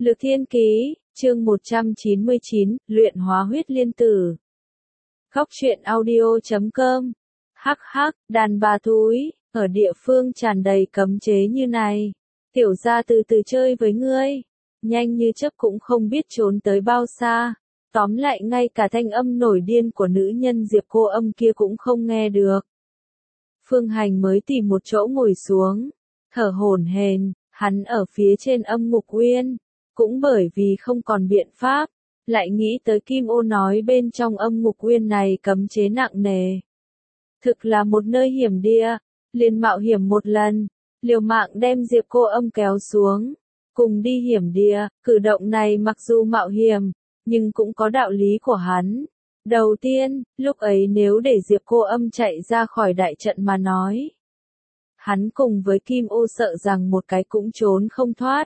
Lược Thiên Ký, chương 199, luyện hóa huyết liên tử. Góc truyện audio.com. Hắc hắc, đàn bà thúi, ở địa phương tràn đầy cấm chế như này. Tiểu gia từ từ chơi với ngươi. Nhanh như chớp cũng không biết trốn tới bao xa. Tóm lại ngay cả thanh âm nổi điên của nữ nhân Diệp Cô Âm kia cũng không nghe được. Phương Hành mới tìm một chỗ ngồi xuống. Thở hổn hển, hắn ở phía trên âm ngục uyên. Cũng bởi vì không còn biện pháp, lại nghĩ tới Kim Ô nói bên trong âm ngục uyên này cấm chế nặng nề. Thực là một nơi hiểm địa, liền mạo hiểm một lần, liều mạng đem Diệp Cô Âm kéo xuống, cùng đi hiểm địa. Cử động này mặc dù mạo hiểm, nhưng cũng có đạo lý của hắn. Đầu tiên, lúc ấy nếu để Diệp Cô Âm chạy ra khỏi đại trận mà nói, hắn cùng với Kim Ô sợ rằng một cái cũng trốn không thoát.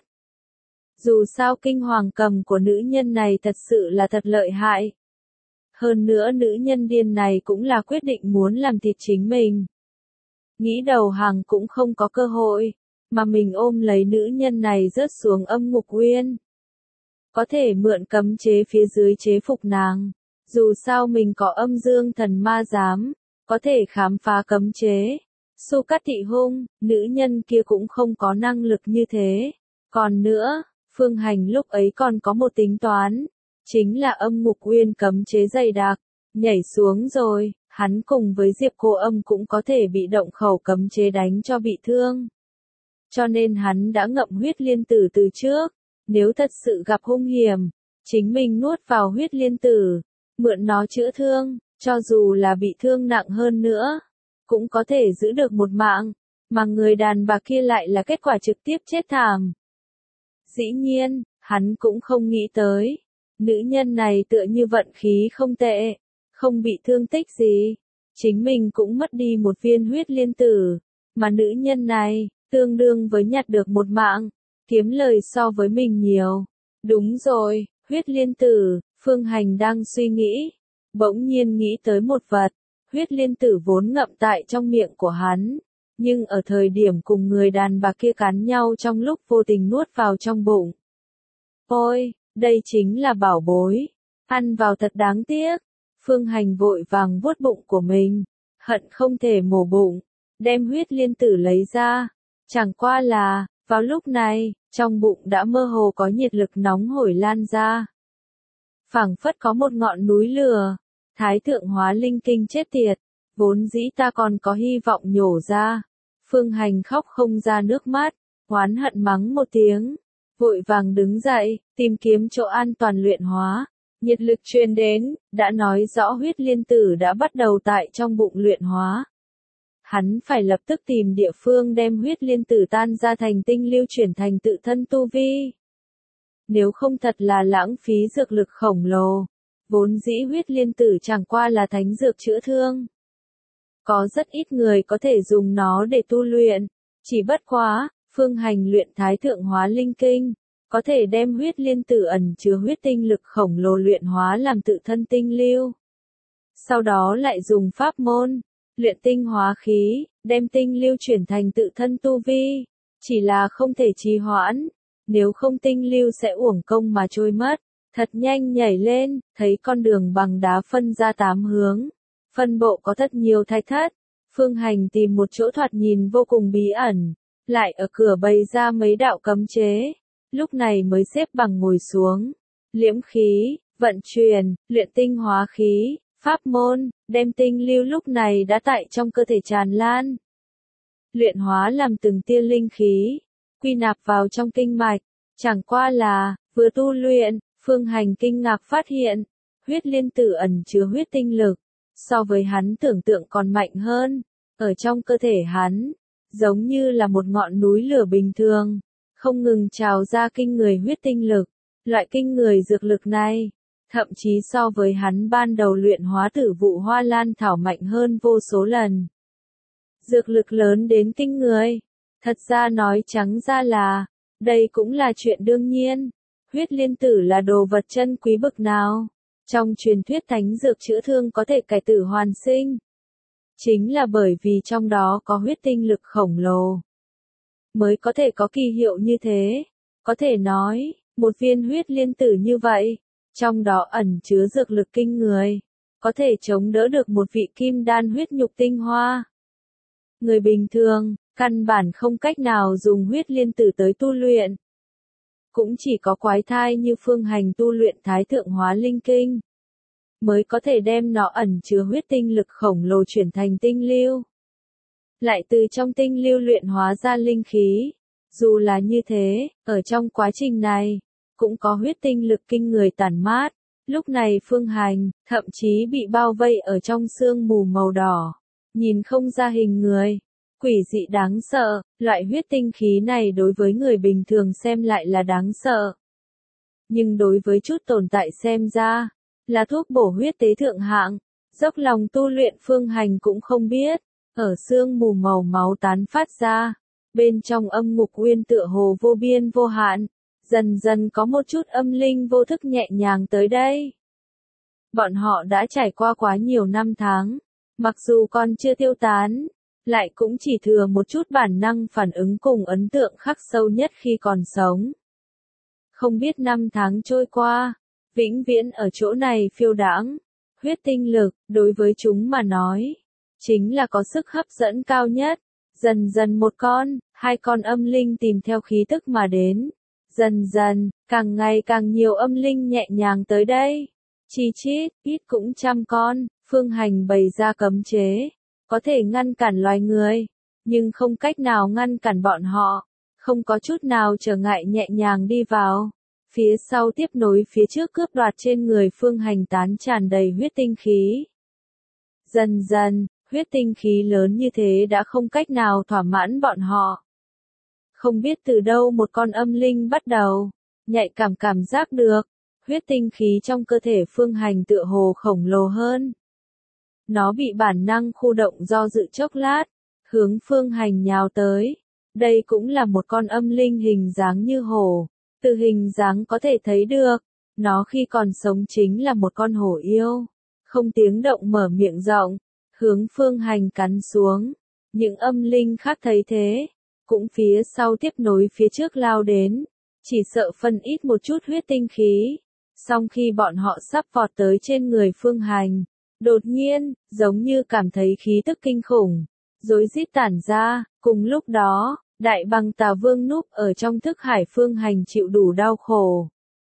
Dù sao kinh hoàng cầm của nữ nhân này thật sự là thật lợi hại. Hơn nữa nữ nhân điên này cũng là quyết định muốn làm thịt chính mình. Nghĩ đầu hàng cũng không có cơ hội, mà mình ôm lấy nữ nhân này rớt xuống âm ngục uyên. Có thể mượn cấm chế phía dưới chế phục nàng. Dù sao mình có âm dương thần ma giám, có thể khám phá cấm chế. Su Cát Thị Hung, nữ nhân kia cũng không có năng lực như thế. Còn nữa, Phương Hành lúc ấy còn có một tính toán, chính là âm ngục uyên cấm chế dày đặc, nhảy xuống rồi, hắn cùng với Diệp Cô Âm cũng có thể bị động khẩu cấm chế đánh cho bị thương. Cho nên hắn đã ngậm huyết liên tử từ trước, nếu thật sự gặp hung hiểm, chính mình nuốt vào huyết liên tử, mượn nó chữa thương, cho dù là bị thương nặng hơn nữa, cũng có thể giữ được một mạng, mà người đàn bà kia lại là kết quả trực tiếp chết thảm. Dĩ nhiên, hắn cũng không nghĩ tới. Nữ nhân này tựa như vận khí không tệ, không bị thương tích gì. Chính mình cũng mất đi một viên huyết liên tử. Mà nữ nhân này, tương đương với nhặt được một mạng, kiếm lời so với mình nhiều. Đúng rồi, huyết liên tử, Phương Hành đang suy nghĩ. Bỗng nhiên nghĩ tới một vật, huyết liên tử vốn ngậm tại trong miệng của hắn. Nhưng ở thời điểm cùng người đàn bà kia cắn nhau trong lúc vô tình nuốt vào trong bụng. Ôi, đây chính là bảo bối. Ăn vào thật đáng tiếc. Phương Hành vội vàng vuốt bụng của mình. Hận không thể mổ bụng. Đem huyết liên tử lấy ra. Chẳng qua là, vào lúc này, trong bụng đã mơ hồ có nhiệt lực nóng hổi lan ra. Phảng phất có một ngọn núi lửa. Thái thượng hóa linh kinh chết tiệt. Vốn dĩ ta còn có hy vọng nhổ ra. Phương Hành khóc không ra nước mắt, oán hận mắng một tiếng, vội vàng đứng dậy, tìm kiếm chỗ an toàn luyện hóa. Nhiệt lực truyền đến, đã nói rõ huyết liên tử đã bắt đầu tại trong bụng luyện hóa. Hắn phải lập tức tìm địa phương đem huyết liên tử tan ra thành tinh lưu chuyển thành tự thân tu vi. Nếu không thật là lãng phí dược lực khổng lồ. Vốn dĩ huyết liên tử chẳng qua là thánh dược chữa thương. Có rất ít người có thể dùng nó để tu luyện. Chỉ bất quá, Phương Hành luyện thái thượng hóa linh kinh, có thể đem huyết liên tử ẩn chứa huyết tinh lực khổng lồ luyện hóa làm tự thân tinh lưu. Sau đó lại dùng pháp môn, luyện tinh hóa khí, đem tinh lưu chuyển thành tự thân tu vi. Chỉ là không thể trì hoãn, nếu không tinh lưu sẽ uổng công mà trôi mất. Thật nhanh nhảy lên, thấy con đường bằng đá phân ra 8 hướng. Phân bộ có thật nhiều thạch thất. Phương Hành tìm một chỗ thoạt nhìn vô cùng bí ẩn, lại ở cửa bày ra mấy đạo cấm chế. Lúc này mới xếp bằng ngồi xuống. Liễm khí, vận chuyển, luyện tinh hóa khí, pháp môn, đem tinh lưu lúc này đã tại trong cơ thể tràn lan. Luyện hóa làm từng tia linh khí, quy nạp vào trong kinh mạch. Chẳng qua là, vừa tu luyện, Phương Hành kinh ngạc phát hiện, huyết liên tử ẩn chứa huyết tinh lực. So với hắn tưởng tượng còn mạnh hơn, ở trong cơ thể hắn, giống như là một ngọn núi lửa bình thường, không ngừng trào ra kinh người huyết tinh lực. Loại kinh người dược lực này, thậm chí so với hắn ban đầu luyện hóa tử vụ hoa lan thảo mạnh hơn vô số lần. Dược lực lớn đến kinh người. Thật ra nói trắng ra là, đây cũng là chuyện đương nhiên. Huyết liên tử là đồ vật chân quý bực nào. Trong truyền thuyết thánh dược chữa thương có thể cải tử hoàn sinh. Chính là bởi vì trong đó có huyết tinh lực khổng lồ. Mới có thể có kỳ hiệu như thế. Có thể nói, Một viên huyết liên tử như vậy, trong đó ẩn chứa dược lực kinh người, có thể chống đỡ được một vị kim đan huyết nhục tinh hoa. Người bình thường, căn bản không cách nào dùng huyết liên tử tới tu luyện. Cũng chỉ có quái thai như Phương Hành tu luyện Thái Thượng Hóa Linh Kinh, mới có thể đem nó ẩn chứa huyết tinh lực khổng lồ chuyển thành tinh lưu. Lại từ trong tinh lưu luyện hóa ra linh khí. Dù là như thế, ở trong quá trình này, cũng có huyết tinh lực kinh người tản mát. Lúc này Phương Hành, thậm chí bị bao vây ở trong sương mù màu đỏ. Nhìn không ra hình người. Quỷ dị đáng sợ, loại huyết tinh khí này đối với người bình thường xem lại là đáng sợ. Nhưng đối với chút tồn tại xem ra, là thuốc bổ huyết tế thượng hạng. Dốc lòng tu luyện Phương Hành cũng không biết, ở sương mù màu máu tán phát ra. Bên trong âm ngục uyên tựa hồ vô biên vô hạn, dần dần có một chút âm linh vô thức nhẹ nhàng tới đây. Bọn họ đã trải qua quá nhiều năm tháng, mặc dù còn chưa tiêu tán, lại cũng chỉ thừa một chút bản năng phản ứng cùng ấn tượng khắc sâu nhất khi còn sống. Không biết năm tháng trôi qua, vĩnh viễn ở chỗ này phiêu đãng, huyết tinh lực, đối với chúng mà nói, chính là có sức hấp dẫn cao nhất. Dần dần một con, hai con âm linh tìm theo khí tức mà đến. Dần dần, càng ngày càng nhiều âm linh nhẹ nhàng tới đây. Chi chít, ít cũng trăm con, Phương Hành bày ra cấm chế. Có thể ngăn cản loài người, nhưng không cách nào ngăn cản bọn họ. Không có chút nào trở ngại nhẹ nhàng đi vào. Phía sau tiếp nối phía trước cướp đoạt trên người Phương Hành tán tràn đầy huyết tinh khí. Dần dần, huyết tinh khí lớn như thế đã không cách nào thỏa mãn bọn họ. Không biết từ đâu một con âm linh bắt đầu, nhạy cảm giác được, huyết tinh khí trong cơ thể Phương Hành tựa hồ khổng lồ hơn. Nó bị bản năng khu động do dự chốc lát, hướng Phương Hành nhào tới. Đây cũng là một con âm linh hình dáng như hổ, từ hình dáng có thể thấy được, nó khi còn sống chính là một con hổ yêu, không tiếng động mở miệng rộng. Hướng Phương Hành cắn xuống. Những âm linh khác thấy thế, cũng phía sau tiếp nối phía trước lao đến, chỉ sợ phân ít một chút huyết tinh khí. Song khi bọn họ sắp vọt tới trên người Phương Hành, đột nhiên, giống như cảm thấy khí tức kinh khủng, rối rít tản ra. Cùng lúc đó, Đại Bàng Tà Vương núp ở trong thức hải Phương Hành chịu đủ đau khổ.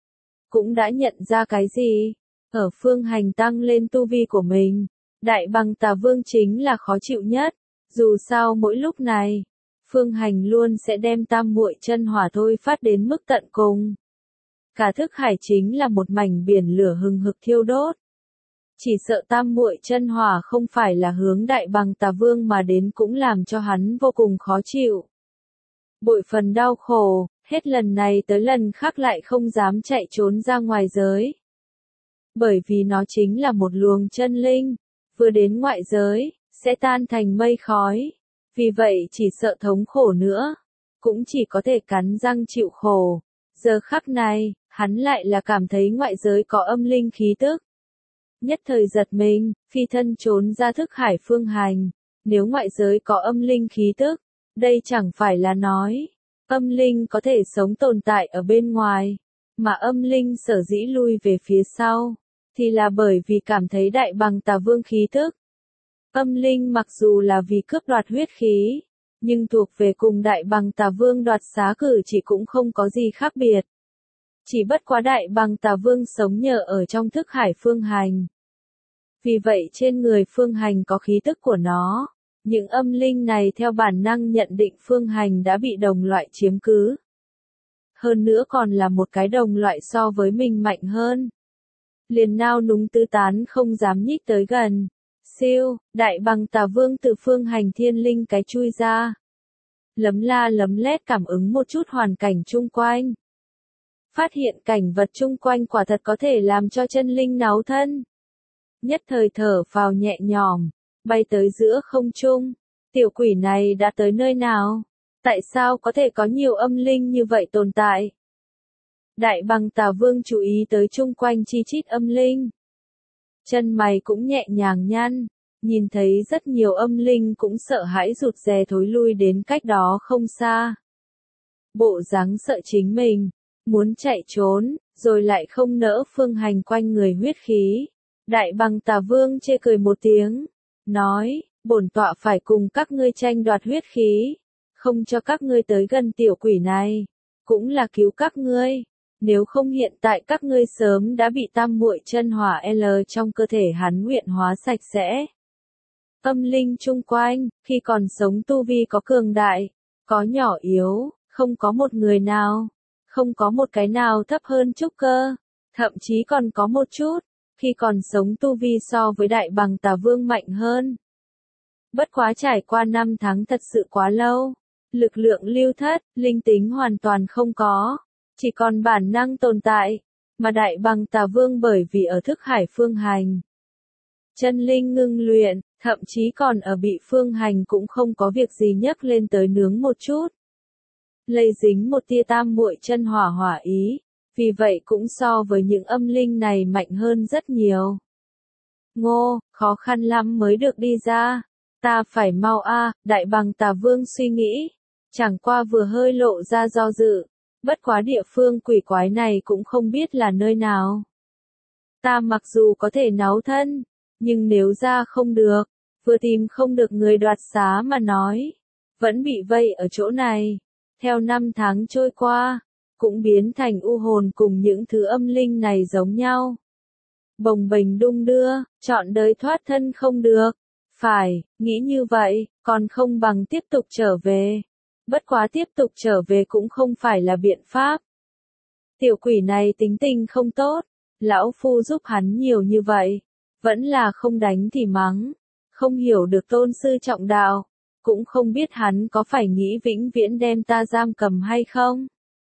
Cũng đã nhận ra cái gì? Ở Phương Hành tăng lên tu vi của mình. Đại Bàng Tà Vương chính là khó chịu nhất, dù sao mỗi lúc này, Phương Hành luôn sẽ đem tam muội chân hỏa thôi phát đến mức tận cùng. Cả thức hải chính là một mảnh biển lửa hừng hực thiêu đốt. Chỉ sợ tam muội chân hỏa không phải là hướng Đại Bàng Tà Vương mà đến cũng làm cho hắn vô cùng khó chịu. Bội phần đau khổ, hết lần này tới lần khác lại không dám chạy trốn ra ngoài giới. Bởi vì nó chính là một luồng chân linh. Vừa đến ngoại giới, sẽ tan thành mây khói. Vì vậy chỉ sợ thống khổ nữa, cũng chỉ có thể cắn răng chịu khổ. Giờ khắc này, hắn lại là cảm thấy ngoại giới có âm linh khí tức. Nhất thời giật mình, phi thân trốn ra thức hải Phương Hành. Nếu ngoại giới có âm linh khí tức, đây chẳng phải là nói, âm linh có thể sống tồn tại ở bên ngoài, mà âm linh sở dĩ lui về phía sau. Thì là bởi vì cảm thấy Đại Bàng Tà Vương khí tức. Âm linh mặc dù là vì cướp đoạt huyết khí, nhưng thuộc về cùng Đại Bàng Tà Vương đoạt xá cử chỉ cũng không có gì khác biệt. Chỉ bất quá Đại Bàng Tà Vương sống nhờ ở trong thức hải Phương Hành. Vì vậy trên người Phương Hành có khí tức của nó. Những âm linh này theo bản năng nhận định Phương Hành đã bị đồng loại chiếm cứ. Hơn nữa còn là một cái đồng loại so với mình mạnh hơn. Liền nao núng tứ tán không dám nhích tới gần. Siêu, Đại Bàng Tà Vương từ Phương Hành thiên linh cái chui ra. Lấm la lấm lét cảm ứng một chút hoàn cảnh chung quanh. Phát hiện cảnh vật chung quanh quả thật có thể làm cho chân linh náo thân. Nhất thời thở phào nhẹ nhõm, bay tới giữa không trung. Tiểu quỷ này đã tới nơi nào? Tại sao có thể có nhiều âm linh như vậy tồn tại? Đại Bàng Tà Vương chú ý tới chung quanh chi chít âm linh. Chân mày cũng nhẹ nhàng nhăn, nhìn thấy rất nhiều âm linh cũng sợ hãi rụt rè thối lui đến cách đó không xa. Bộ dáng sợ chính mình, muốn chạy trốn, rồi lại không nỡ Phương Hành quanh người huyết khí. Đại Bằng Tà Vương chê cười một tiếng, nói, bổn tọa phải cùng các ngươi tranh đoạt huyết khí, không cho các ngươi tới gần tiểu quỷ này, cũng là cứu các ngươi, nếu không hiện tại các ngươi sớm đã bị tam muội chân hỏa L trong cơ thể hắn luyện hóa sạch sẽ. Âm linh chung quanh, khi còn sống tu vi có cường đại, có nhỏ yếu, không có một người nào, không có một cái nào thấp hơn trúc cơ, thậm chí còn có một chút, khi còn sống tu vi so với Đại Bằng Tà Vương mạnh hơn. Bất quá trải qua 5 tháng thật sự quá lâu, lực lượng lưu thất, linh tính hoàn toàn không có, chỉ còn bản năng tồn tại, mà Đại Bằng Tà Vương bởi vì ở thức hải Phương Hành. Chân linh ngưng luyện, thậm chí còn ở bị Phương Hành cũng không có việc gì nhấc lên tới nướng một chút. Lây dính một tia tam muội chân hỏa hỏa ý, vì vậy cũng so với những âm linh này mạnh hơn rất nhiều. Ngô, khó khăn lắm mới được đi ra. Ta phải mau Đại Bằng Tà Vương suy nghĩ. Chẳng qua vừa hơi lộ ra do dự. Bất quá địa phương quỷ quái này cũng không biết là nơi nào. Ta mặc dù có thể náu thân, nhưng nếu ra không được, vừa tìm không được người đoạt xá mà nói, vẫn bị vây ở chỗ này. Theo 5 tháng trôi qua, cũng biến thành u hồn cùng những thứ âm linh này giống nhau. Bồng bềnh đung đưa, chọn đời thoát thân không được. Phải, nghĩ như vậy, còn không bằng tiếp tục trở về. Bất quá tiếp tục trở về cũng không phải là biện pháp. Tiểu quỷ này tính tình không tốt, lão phu giúp hắn nhiều như vậy, vẫn là không đánh thì mắng, không hiểu được tôn sư trọng đạo, cũng không biết hắn có phải nghĩ vĩnh viễn đem ta giam cầm hay không.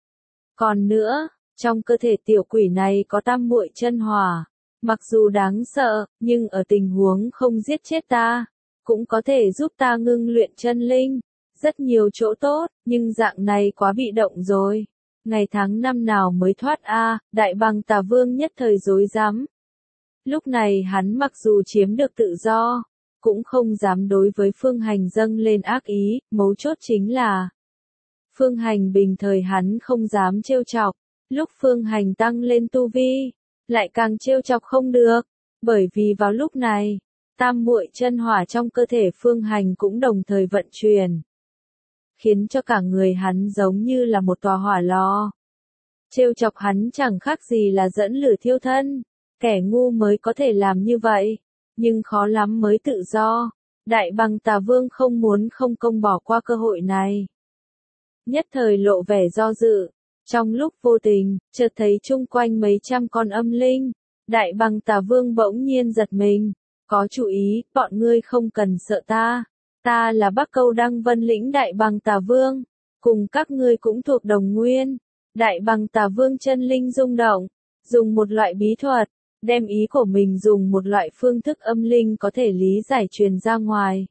Còn nữa, trong cơ thể tiểu quỷ này có tam muội chân hỏa, mặc dù đáng sợ, nhưng ở tình huống không giết chết ta, cũng có thể giúp ta ngưng luyện chân linh, rất nhiều chỗ tốt, nhưng dạng này quá bị động rồi. Ngày tháng năm nào mới thoát Đại Bằng Tà Vương nhất thời rối rắm. Lúc này hắn mặc dù chiếm được tự do, cũng không dám đối với Phương Hành dâng lên ác ý, mấu chốt chính là Phương Hành bình thời hắn không dám trêu chọc, lúc Phương Hành tăng lên tu vi, lại càng trêu chọc không được, bởi vì vào lúc này, tam muội chân hỏa trong cơ thể Phương Hành cũng đồng thời vận chuyển, khiến cho cả người hắn giống như là một tòa hỏa lò. Trêu chọc hắn chẳng khác gì là dẫn lửa thiêu thân, kẻ ngu mới có thể làm như vậy, nhưng khó lắm mới tự do. Đại Bằng Tà Vương không muốn không công bỏ qua cơ hội này. Nhất thời lộ vẻ do dự, trong lúc vô tình, chợt thấy chung quanh mấy trăm con âm linh, Đại Bằng Tà Vương bỗng nhiên giật mình, có chủ ý, bọn ngươi không cần sợ ta. Ta là Bắc Câu Đăng Vân Lĩnh Đại Bằng Tà Vương, cùng các ngươi cũng thuộc đồng nguyên. Đại Bằng Tà Vương chân linh rung động, dùng một loại bí thuật, đem ý của mình dùng một loại phương thức âm linh có thể lý giải truyền ra ngoài.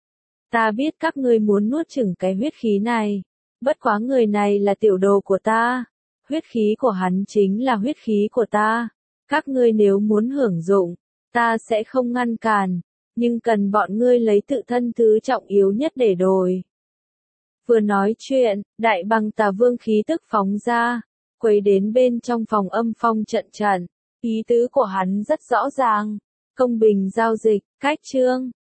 Ta biết các ngươi muốn nuốt chửng cái huyết khí này, bất quá người này là tiểu đồ của ta, huyết khí của hắn chính là huyết khí của ta. Các ngươi nếu muốn hưởng dụng, ta sẽ không ngăn cản, nhưng cần bọn ngươi lấy tự thân thứ trọng yếu nhất để đổi. Vừa nói chuyện, Đại Bằng Tà Vương khí tức phóng ra, quấy đến bên trong phòng âm phong trận trận. Ý tứ của hắn rất rõ ràng, công bình giao dịch, cách chương.